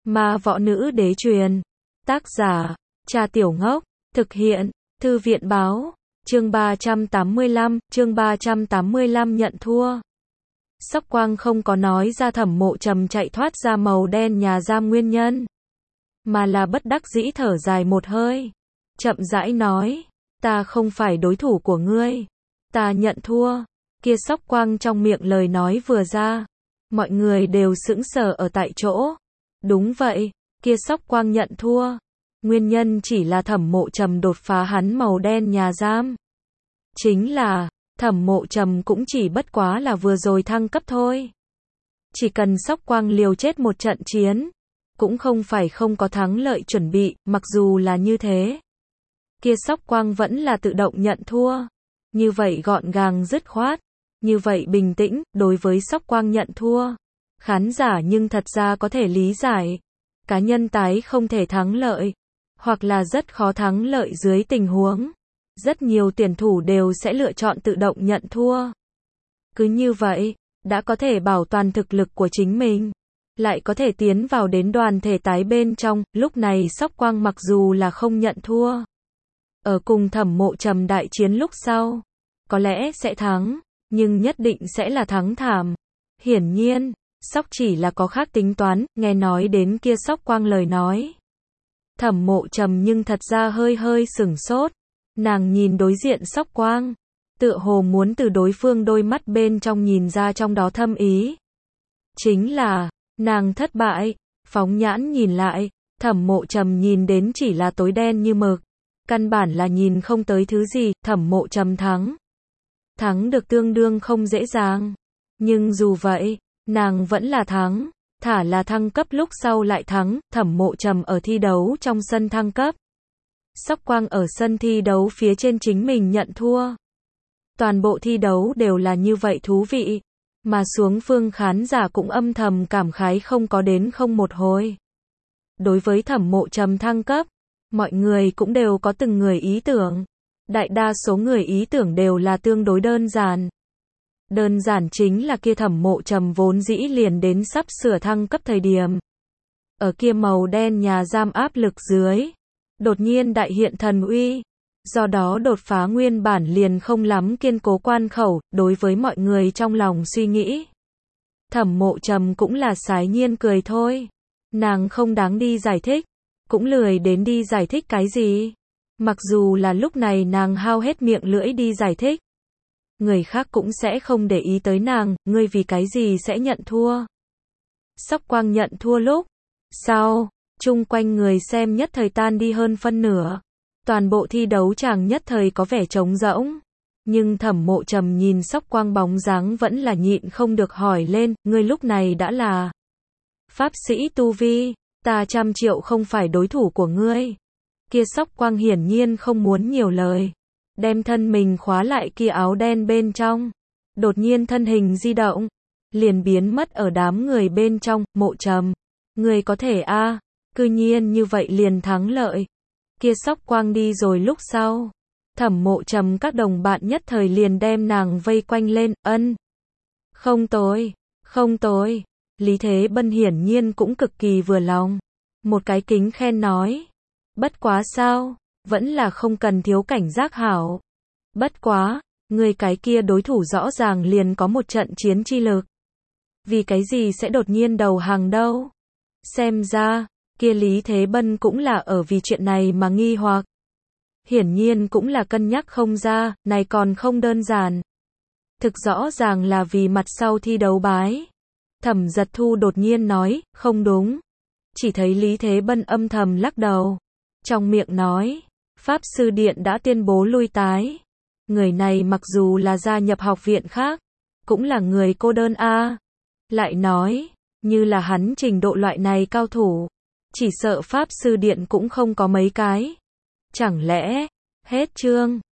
Ma võ nữ đế truyền. Tác giả, Trà Tiểu Ngốc. Thực hiện, Thư viện báo. Chương 385 nhận thua. Sóc Quang không có nói ra Thẩm Mộ Trầm chạy thoát ra màu đen nhà giam nguyên nhân, mà là bất đắc dĩ thở dài một hơi. Chậm rãi nói, ta không phải đối thủ của ngươi. Ta nhận thua. Kia Sóc Quang trong miệng lời nói vừa ra, mọi người đều sững sờ ở tại chỗ. Đúng vậy, kia Sóc Quang nhận thua. Nguyên nhân chỉ là Thẩm Mộ Trầm đột phá hắn màu đen nhà giam. Chính là, Thẩm Mộ Trầm cũng chỉ bất quá là vừa rồi thăng cấp thôi. Chỉ cần Sóc Quang liều chết một trận chiến, cũng không phải không có thắng lợi chuẩn bị, mặc dù là như thế. Kia Sóc Quang vẫn là tự động nhận thua. Như vậy gọn gàng dứt khoát, như vậy bình tĩnh, đối với Sóc Quang nhận thua. Khán giả nhưng thật ra có thể lý giải. Cá nhân tái không thể thắng lợi, hoặc là rất khó thắng lợi dưới tình huống, rất nhiều tuyển thủ đều sẽ lựa chọn tự động nhận thua. Cứ như vậy, đã có thể bảo toàn thực lực của chính mình, lại có thể tiến vào đến đoàn thể tái bên trong. Lúc này Sóc Quang mặc dù là không nhận thua, ở cùng Thẩm Mộ Trầm đại chiến lúc sau, có lẽ sẽ thắng, nhưng nhất định sẽ là thắng thảm. Hiển nhiên, Sóc chỉ là có khác tính toán. Nghe nói đến kia Sóc Quang lời nói, Thẩm Mộ Trầm nhưng thật ra hơi sửng sốt. Nàng nhìn đối diện Sóc Quang, tựa hồ muốn từ đối phương đôi mắt bên trong nhìn ra trong đó thâm ý. Chính là, nàng thất bại. Phóng nhãn nhìn lại, Thẩm Mộ Trầm nhìn đến chỉ là tối đen như mực, căn bản là nhìn không tới thứ gì. Thẩm Mộ Trầm thắng. Thắng được tương đương không dễ dàng. Nhưng dù vậy, nàng vẫn là thắng. Thả là thăng cấp lúc sau lại thắng. Thẩm Mộ Trầm ở thi đấu trong sân thăng cấp, Sóc Quang ở sân thi đấu phía trên chính mình nhận thua. Toàn bộ thi đấu đều là như vậy thú vị, mà xuống phương khán giả cũng âm thầm cảm khái không có đến không một hồi. Đối với Thẩm Mộ Trầm thăng cấp, mọi người cũng đều có từng người ý tưởng. Đại đa số người ý tưởng đều là tương đối đơn giản. Đơn giản chính là kia Thẩm Mộ Trầm vốn dĩ liền đến sắp sửa thăng cấp thời điểm, ở kia màu đen nhà giam áp lực dưới, đột nhiên đại hiện thần uy, do đó đột phá nguyên bản liền không lắm kiên cố quan khẩu. Đối với mọi người trong lòng suy nghĩ, Thẩm Mộ Trầm cũng là sái nhiên cười thôi. Nàng không đáng đi giải thích, cũng lười đến đi giải thích cái gì. Mặc dù là lúc này nàng hao hết miệng lưỡi đi giải thích, người khác cũng sẽ không để ý tới nàng. Ngươi vì cái gì sẽ nhận thua? Sóc Quang nhận thua lúc sau, chung quanh người xem nhất thời tan đi hơn phân nửa. Toàn bộ thi đấu chàng nhất thời có vẻ trống rỗng. Nhưng Thẩm Mộ Trầm nhìn Sóc Quang bóng dáng vẫn là nhịn không được hỏi lên, ngươi lúc này đã là pháp sĩ tu vi, ta 100 triệu không phải đối thủ của ngươi. Kia Sóc Quang hiển nhiên không muốn nhiều lời, đem thân mình khóa lại kia áo đen bên trong. Đột nhiên thân hình di động, liền biến mất ở đám người bên trong. Mộ Trầm, ngươi có thể a, cư nhiên như vậy liền thắng lợi. Kia Sóc Quang đi rồi lúc sau, Thẩm Mộ Trầm các đồng bạn nhất thời liền đem nàng vây quanh lên. Không tồi, không tồi. Lý Thế Bân hiển nhiên cũng cực kỳ vừa lòng, một cái kính khen nói, bất quá sao, vẫn là không cần thiếu cảnh giác hảo. Bất quá, người cái kia đối thủ rõ ràng liền có một trận chiến chi lực, vì cái gì sẽ đột nhiên đầu hàng đâu? Xem ra, kia Lý Thế Bân cũng là ở vì chuyện này mà nghi hoặc. Hiển nhiên cũng là cân nhắc không ra, này còn không đơn giản. Thực rõ ràng là vì mặt sau thi đấu bái. Thẩm Giật Thu đột nhiên nói, không đúng. Chỉ thấy Lý Thế Bân âm thầm lắc đầu, trong miệng nói, Pháp Sư Điện đã tuyên bố lui tái. Người này mặc dù là gia nhập học viện khác, cũng là người cô đơn a. Lại nói, như là hắn trình độ loại này cao thủ, chỉ sợ Pháp Sư Điện cũng không có mấy cái. Chẳng lẽ, hết chương.